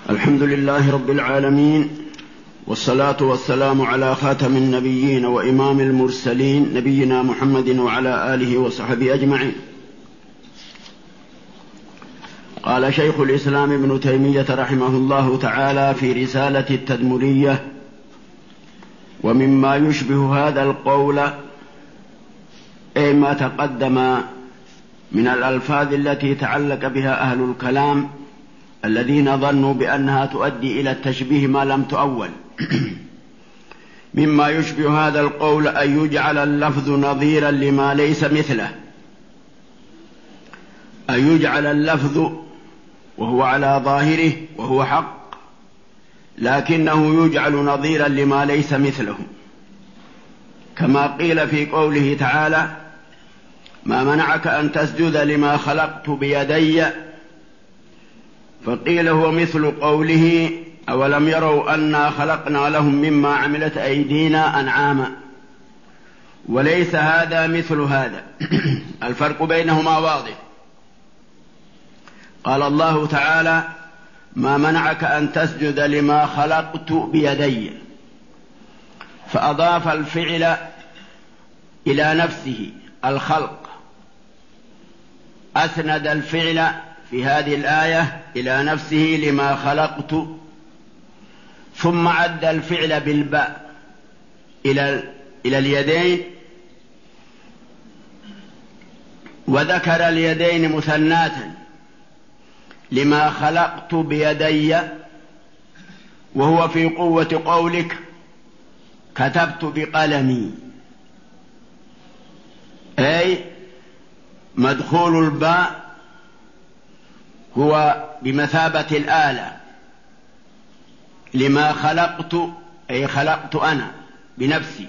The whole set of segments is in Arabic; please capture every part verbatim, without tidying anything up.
الحمد لله رب العالمين، والصلاة والسلام على خاتم النبيين وإمام المرسلين نبينا محمد وعلى آله وصحبه أجمعين. قال شيخ الإسلام ابن تيمية رحمه الله تعالى في رسالة التدمرية: ومما يشبه هذا القول أي ما تقدم من الألفاظ التي تعلق بها أهل الكلام الذين ظنوا بأنها تؤدي إلى التشبيه ما لم تؤول. مما يشبه هذا القول أن يجعل اللفظ نظيرا لما ليس مثله، أن يجعل اللفظ وهو على ظاهره وهو حق، لكنه يجعل نظيرا لما ليس مثله، كما قيل في قوله تعالى: ما منعك أن تسجد لما خلقت بيدي، فقيل هو مثل قوله: أولم يروا أنا خلقنا لهم مما عملت أيدينا أنعاما. وليس هذا مثل هذا. الفرق بينهما واضح. قال الله تعالى: ما منعك أن تسجد لما خلقت بيدي، فأضاف الفعل إلى نفسه الخلق، أسند الفعل في هذه الآية إلى نفسه لما خلقت، ثم عد الفعل بالباء إلى إلى اليدين، وذكر اليدين مثناتا لما خلقت بيدي، وهو في قوة قولك: كتبت بقلمي، أي مدخول الباء هو بمثابة الآلة. لما خلقت أي خلقت أنا بنفسي،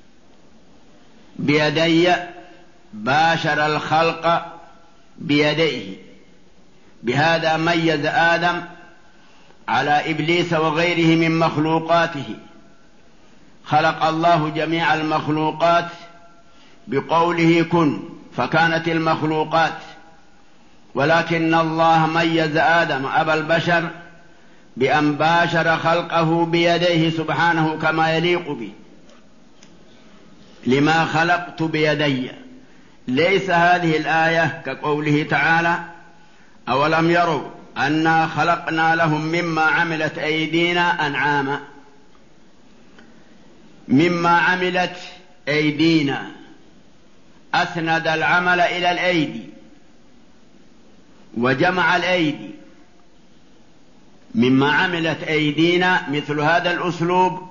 بيدي باشر الخلق بيديه. بهذا ميز آدم على إبليس وغيره من مخلوقاته. خلق الله جميع المخلوقات بقوله كن، فكانت المخلوقات، ولكن الله ميز آدم أبا البشر بأن باشر خلقه بيديه سبحانه كما يليق به. لما خلقت بيدي، ليس هذه الآية كقوله تعالى: أولم يروا أنا خلقنا لهم مما عملت أيدينا أنعاما. مما عملت أيدينا أسند العمل إلى الأيدي وجمع الأيدي. مما عملت أيدينا مثل هذا الأسلوب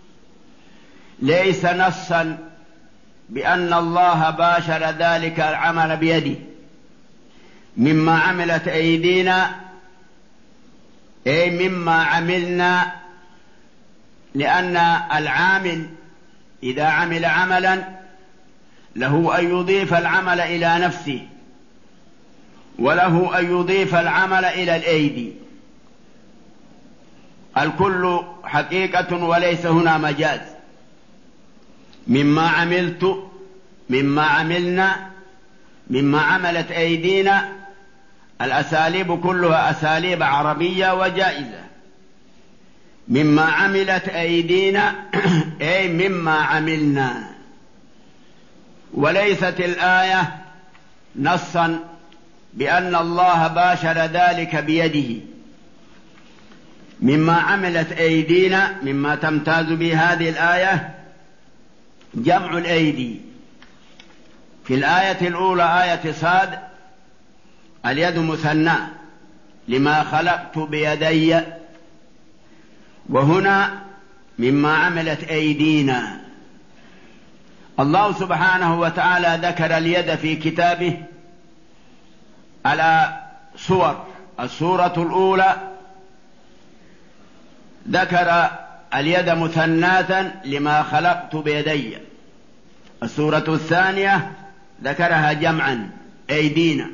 ليس نصا بأن الله باشر ذلك العمل بيده. مما عملت أيدينا أي مما عملنا، لأن العامل إذا عمل عملا له أن يضيف العمل إلى نفسه، وله أن يضيف العمل إلى الأيدي. الكل حقيقة وليس هنا مجاز. مما عملت، مما عملنا، مما عملت أيدينا، الأساليب كلها أساليب عربية وجائزة. مما عملت أيدينا أي مما عملنا. وليست الآية نصا بأن الله باشر ذلك بيده. مما عملت أيدينا، مما تمتاز به هذه الآية جمع الأيدي. في الآية الأولى آية صاد اليد مثنى لما خلقت بيدي، وهنا مما عملت أيدينا. الله سبحانه وتعالى ذكر اليد في كتابه على صور. السورة الأولى ذكر اليد مثناة لما خلقت بيدي. السورة الثانية ذكرها جمعا أيدينا.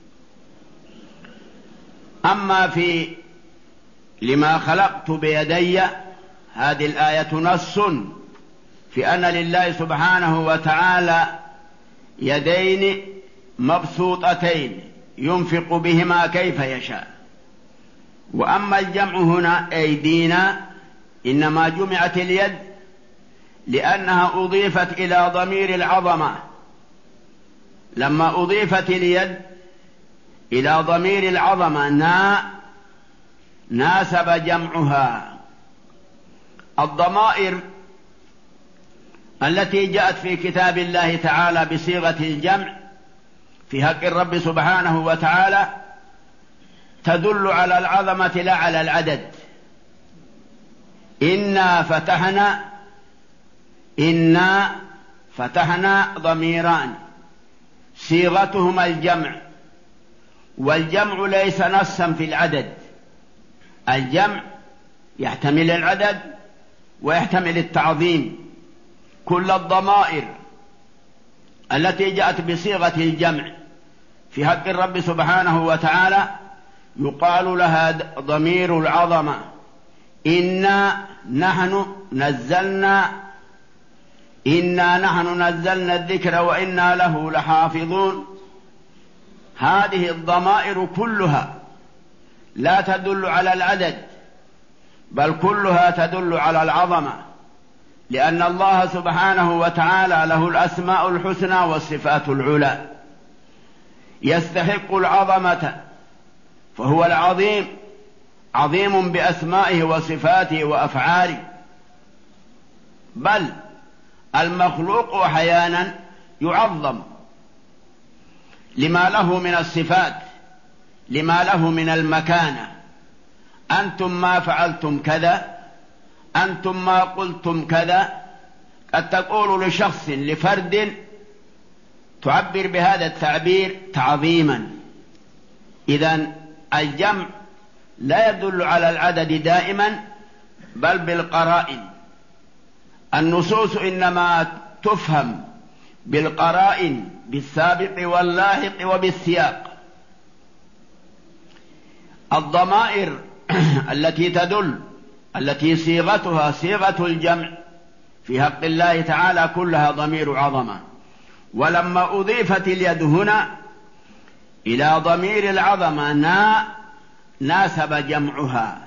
أما في لما خلقت بيدي هذه الآية نص في أن لله سبحانه وتعالى يدين مبسوطتين ينفق بهما كيف يشاء، وأما الجمع هنا أيدينا إنما جمعت اليد لأنها أضيفت إلى ضمير العظمة. لما أضيفت اليد إلى ضمير العظمة نا ناسب جمعها. الضمائر التي جاءت في كتاب الله تعالى بصيغة الجمع في حق الرب سبحانه وتعالى تدل على العظمة لا على العدد. إنا فتحنا، إنا فتحنا ضميران صيغتهما الجمع، والجمع ليس نصا في العدد. الجمع يحتمل العدد ويحتمل التعظيم. كل الضمائر التي جاءت بصيغة الجمع في حق الرب سبحانه وتعالى يقال لها ضمير العظمة. إنا نحن نزلنا إنا نحن نزلنا الذكر وإنا له لحافظون. هذه الضمائر كلها لا تدل على العدد، بل كلها تدل على العظمة، لأن الله سبحانه وتعالى له الأسماء الحسنى والصفات العلى، يستحق العظمة، فهو العظيم، عظيم بأسمائه وصفاته وأفعاله. بل المخلوق أحيانا يعظم لما له من الصفات، لما له من المكانة. أنتم ما فعلتم كذا، أنتم ما قلتم كذا. قد تقول لشخص لفرد تعبر بهذا التعبير تعظيما. إذن الجمع لا يدل على العدد دائما، بل بالقرائن. النصوص إنما تفهم بالقرائن، بالسابق واللاحق وبالسياق. الضمائر التي تدل التي صيغتها صيغة الجمع في حق الله تعالى كلها ضمير عظمة. ولما أضيفت اليد هنا إلى ضمير العظمة نا ناسب جمعها.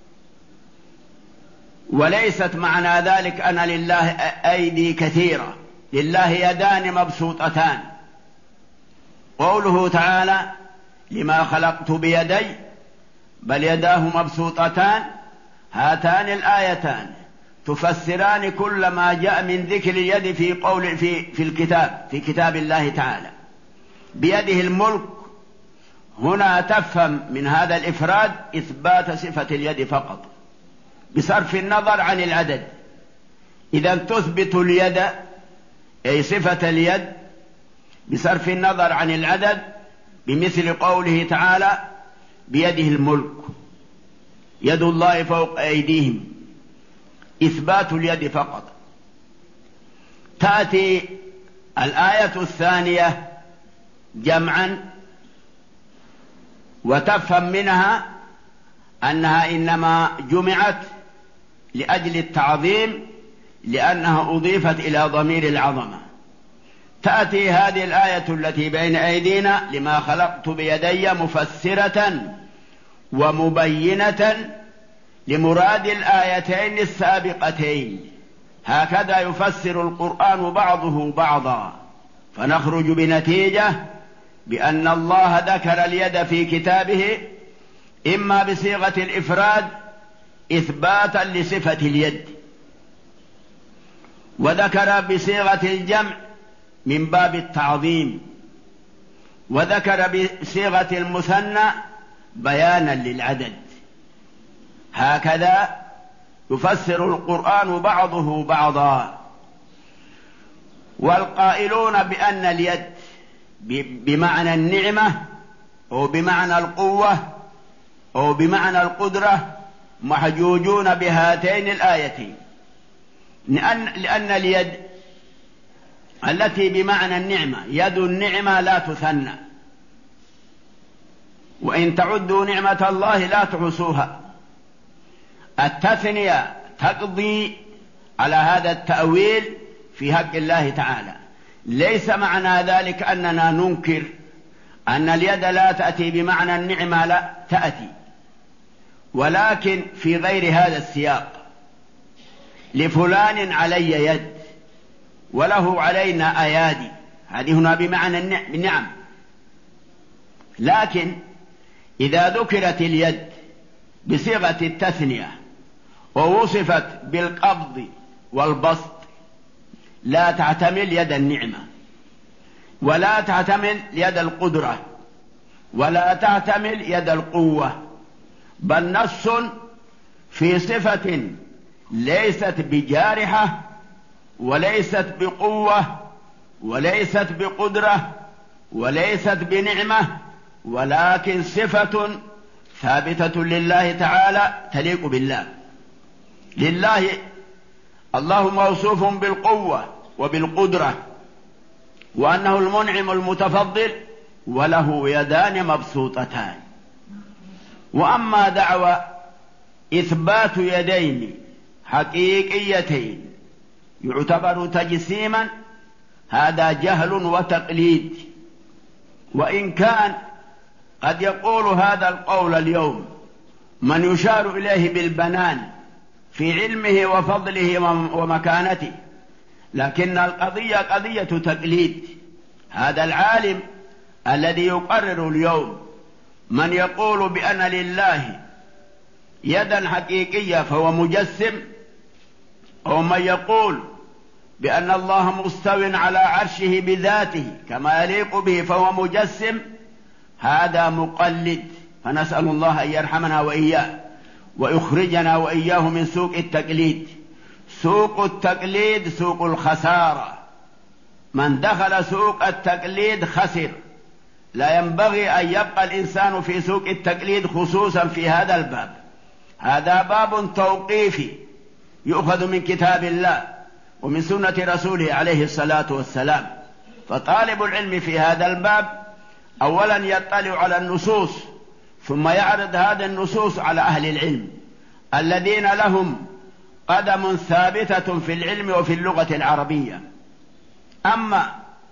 وليست معنى ذلك أن لله أيدي كثيرة، لله يدان مبسوطتان. قوله تعالى لما خلقت بيدي، بل يداه مبسوطتان. هاتان الآيتان تفسران كل ما جاء من ذكر اليد في قول في في الكتاب في كتاب الله تعالى. بيده الملك، هنا تفهم من هذا الإفراد إثبات صفة اليد فقط بصرف النظر عن العدد. إذا تثبت اليد أي صفة اليد بصرف النظر عن العدد، بمثل قوله تعالى بيده الملك، يد الله فوق أيديهم، إثبات اليد فقط. تأتي الآية الثانية جمعا وتفهم منها أنها إنما جمعت لأجل التعظيم، لأنها أضيفت إلى ضمير العظمة. تأتي هذه الآية التي بين أيدينا لما خلقت بيدي مفسرة ومبينة لمراد الآيتين السابقتين. هكذا يفسر القرآن بعضه بعضا، فنخرج بنتيجة بأن الله ذكر اليد في كتابه إما بصيغة الإفراد إثباتا لصفة اليد، وذكر بصيغة الجمع من باب التعظيم، وذكر بصيغة المثنى بيانا للعدد. هكذا يفسر القرآن بعضه بعضا. والقائلون بأن اليد بمعنى النعمة أو بمعنى القوة أو بمعنى القدرة محجوجون بهاتين الآيتين، لأن اليد التي بمعنى النعمة يد النعمة لا تثنى، وإن تعدوا نعمة الله لا تحصوها. التثنية تقضي على هذا التأويل في حق الله تعالى. ليس معنى ذلك أننا ننكر أن اليد لا تأتي بمعنى النعمة، لا تأتي، ولكن في غير هذا السياق. لفلان علي يد وله علينا أيادي، هذه هنا بمعنى النعم. لكن إذا ذكرت اليد بصيغة التثنية ووصفت بالقبض والبسط لا تعتمل يد النعمة، ولا تعتمل يد القدرة، ولا تعتمل يد القوة، بل نص في صفة ليست بجارحة وليست بقوة وليست بقدرة وليست بنعمة، ولكن صفة ثابتة لله تعالى تليق بالله. لله الله موصوف بالقوة وبالقدرة، وأنه المنعم المتفضل وله يدان مبسوطتان. وأما دعوى إثبات يدين حقيقيتين يعتبر تجسيما، هذا جهل وتقليد. وإن كان قد يقول هذا القول اليوم من يشار إليه بالبنان في علمه وفضله ومكانته، لكن القضية قضية تقليد. هذا العالم الذي يقرر اليوم من يقول بأن لله يدا حقيقية فهو مجسم، أو من يقول بأن الله مستو على عرشه بذاته كما يليق به فهو مجسم، هذا مقلد. فنسأل الله أن يرحمنا وإياه ويخرجنا وإياه من سوق التقليد. سوق التقليد سوق الخسارة، من دخل سوق التقليد خسر. لا ينبغي أن يبقى الإنسان في سوق التقليد، خصوصا في هذا الباب. هذا باب توقيفي يؤخذ من كتاب الله ومن سنة رسوله عليه الصلاة والسلام. فطالب العلم في هذا الباب أولا يطلع على النصوص، ثم يعرض هذه النصوص على أهل العلم الذين لهم قدم ثابتة في العلم وفي اللغة العربية. أما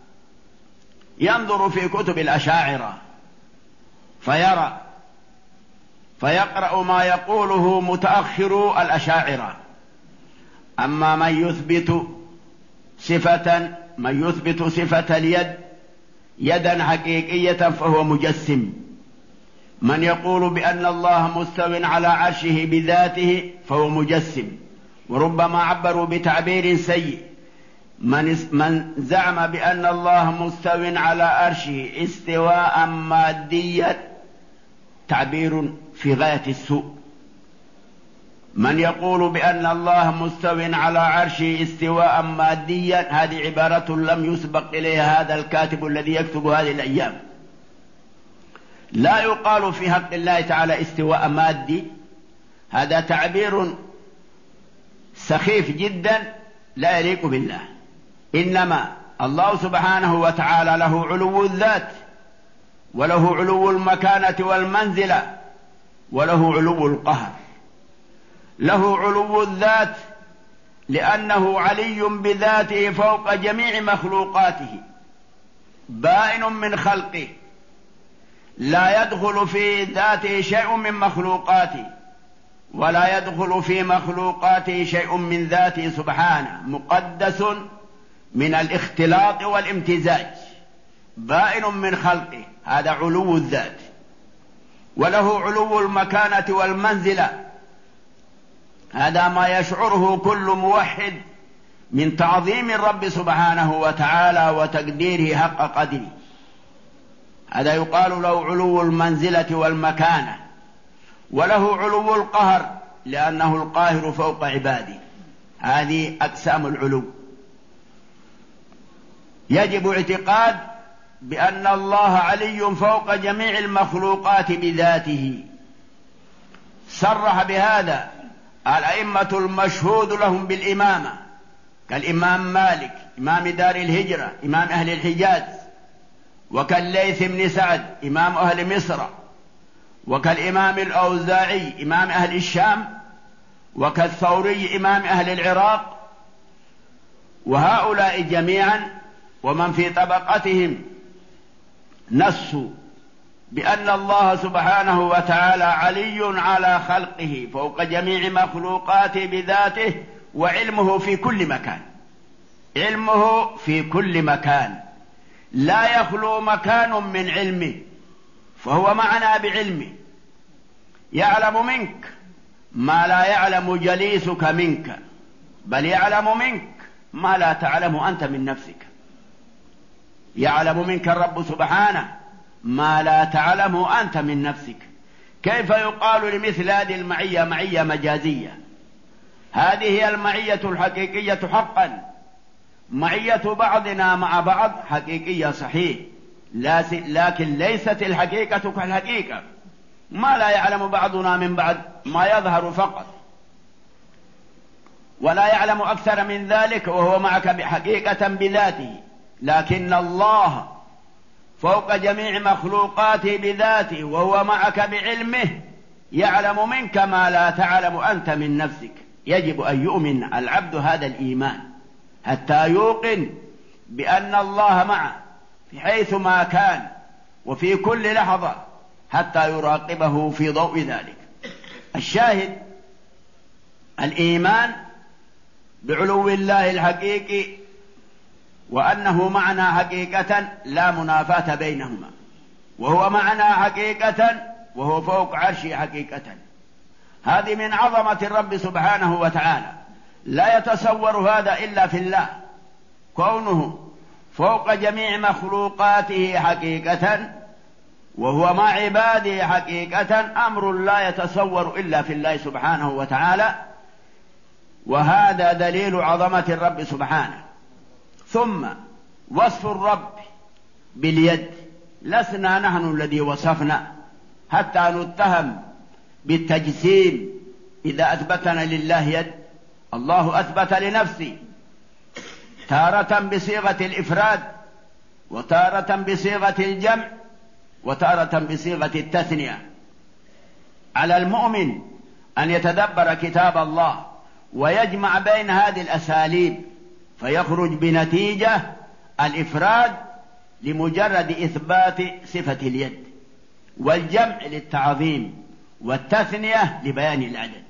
ينظر في كتب الأشاعرة فيرى فيقرأ ما يقوله متأخر الأشاعرة. أما من يثبت صفة من يثبت صفة اليد يدا حقيقية فهو مجسم. من يقول بأن الله مستو على عرشه بذاته فهو مجسم. وربما عبروا بتعبير سيء، من من زعم بأن الله مستو على عرشه استواء ماديا، تعبير في غاية السوء. من يقول بأن الله مستو على عرشه استواء ماديا، هذه عبارة لم يسبق إليها هذا الكاتب الذي يكتب هذه الأيام. لا يقال في حق الله تعالى استواء مادي، هذا تعبير سخيف جدا لا يليق بالله. إنما الله سبحانه وتعالى له علو الذات، وله علو المكانة والمنزلة، وله علو القهر. له علو الذات لأنه علي بذاته فوق جميع مخلوقاته، بائن من خلقه، لا يدخل في ذاته شيء من مخلوقاته، ولا يدخل في مخلوقاته شيء من ذاته سبحانه، مقدس من الاختلاط والامتزاج، بائن من خلقه، هذا علو الذات. وله علو المكانة والمنزلة، هذا ما يشعره كل موحد من تعظيم الرب سبحانه وتعالى وتقديره حق قدره. هذا يقال له علو المنزلة والمكانة. وله علو القهر لأنه القاهر فوق عباده. هذه أقسام العلو. يجب اعتقاد بأن الله علي فوق جميع المخلوقات بذاته. صرح بهذا الأئمة المشهود لهم بالإمامة كالإمام مالك إمام دار الهجرة إمام أهل الحجاز، وكالليث بن سعد إمام أهل مصر، وكالإمام الأوزاعي إمام أهل الشام، وكالثوري إمام أهل العراق. وهؤلاء جميعا ومن في طبقتهم نصوا بأن الله سبحانه وتعالى علي على خلقه فوق جميع مخلوقاته بذاته، وعلمه في كل مكان، علمه في كل مكان، لا يخلو مكان من علمه، فهو معنا بعلمه، يعلم منك ما لا يعلم جليسك منك، بل يعلم منك ما لا تعلم أنت من نفسك. يعلم منك الرب سبحانه ما لا تعلم أنت من نفسك. كيف يقال لمثل هذه المعية معية مجازية؟ هذه هي المعية الحقيقية حقا. معية بعضنا مع بعض حقيقية صحيح، لكن ليست الحقيقة كالحقيقة. ما لا يعلم بعضنا من بعض ما يظهر فقط، ولا يعلم أكثر من ذلك وهو معك بحقيقة بذاته. لكن الله فوق جميع مخلوقاته بذاته وهو معك بعلمه، يعلم منك ما لا تعلم أنت من نفسك. يجب أن يؤمن العبد هذا الإيمان حتى يوقن بأن الله معه في حيث ما كان وفي كل لحظة، حتى يراقبه في ضوء ذلك. الشاهد الإيمان بعلو الله الحقيقي، وأنه معنا حقيقة لا منافاة بينهما، وهو معنا حقيقة وهو فوق عرشه حقيقة. هذه من عظمة الرب سبحانه وتعالى، لا يتصور هذا إلا في الله، كونه فوق جميع مخلوقاته حقيقة وهو مع عباده حقيقة، أمر لا يتصور إلا في الله سبحانه وتعالى، وهذا دليل عظمة الرب سبحانه. ثم وصف الرب باليد، لسنا نحن الذي وصفنا حتى نتهم بالتجسيم إذا أثبتنا لله يد. الله أثبت لنفسه تارة بصيغة الإفراد، وتارة بصيغة الجمع، وتارة بصيغة التثنية. على المؤمن أن يتدبر كتاب الله ويجمع بين هذه الأساليب، فيخرج بنتيجة الإفراد لمجرد إثبات صفة اليد، والجمع للتعظيم، والتثنية لبيان العدد.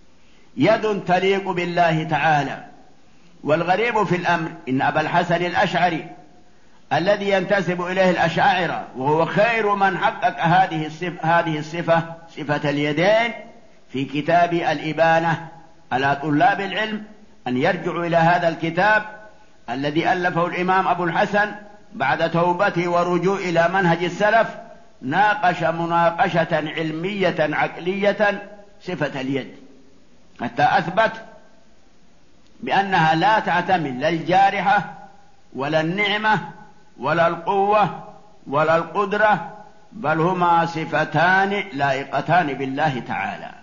يد تليق بالله تعالى. والغريب في الأمر إن أبا الحسن الأشعري الذي ينتسب إليه الأشاعرة، وهو خير من حقق هذه الصفة, هذه الصفة صفة اليدين، في كتاب الإبانة على طلاب العلم أن يرجعوا إلى هذا الكتاب الذي ألفه الإمام أبو الحسن بعد توبته ورجوع إلى منهج السلف. ناقش مناقشة علمية عقلية صفة اليد، حتى أثبت بأنها لا تعتمد لا الجارحة ولا النعمة ولا القوة ولا القدرة، بل هما صفتان لائقتان بالله تعالى.